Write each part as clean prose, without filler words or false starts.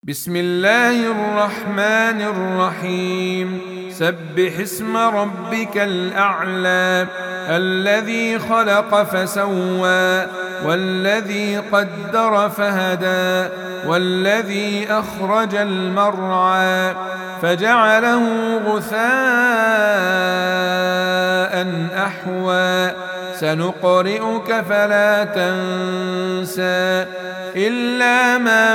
بسم الله الرحمن الرحيم. سبح اسم ربك الأعلى الذي خلق فسوى والذي قدر فهدى والذي أخرج المرعى فجعله غثاء أحوى سنقرئك فلا تنسى إلا ما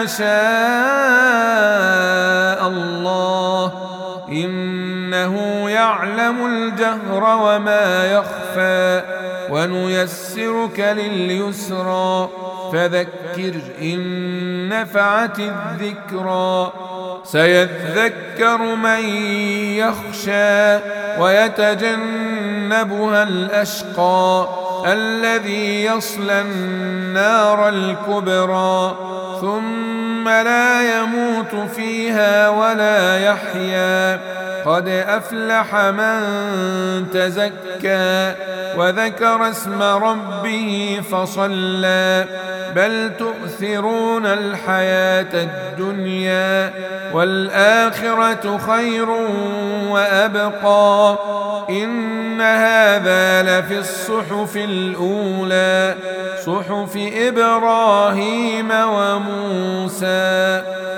شاء الله إنه يعلم الجهر وما يخفى ونيسرك لليسرى فذكر إن نفعت الذكرى سيذكر من يخشى ويتجنبها الأشقى الذي يصلى النار الكبرى ثم لا يموت فيها ولا يحيا قد أفلح من تزكى وذكر اسم ربه فصلى بل تؤثرون الحياة الدنيا والآخرة خير وأبقى إن هذا لفي الصحف الأولى صحف إبراهيم وموسى.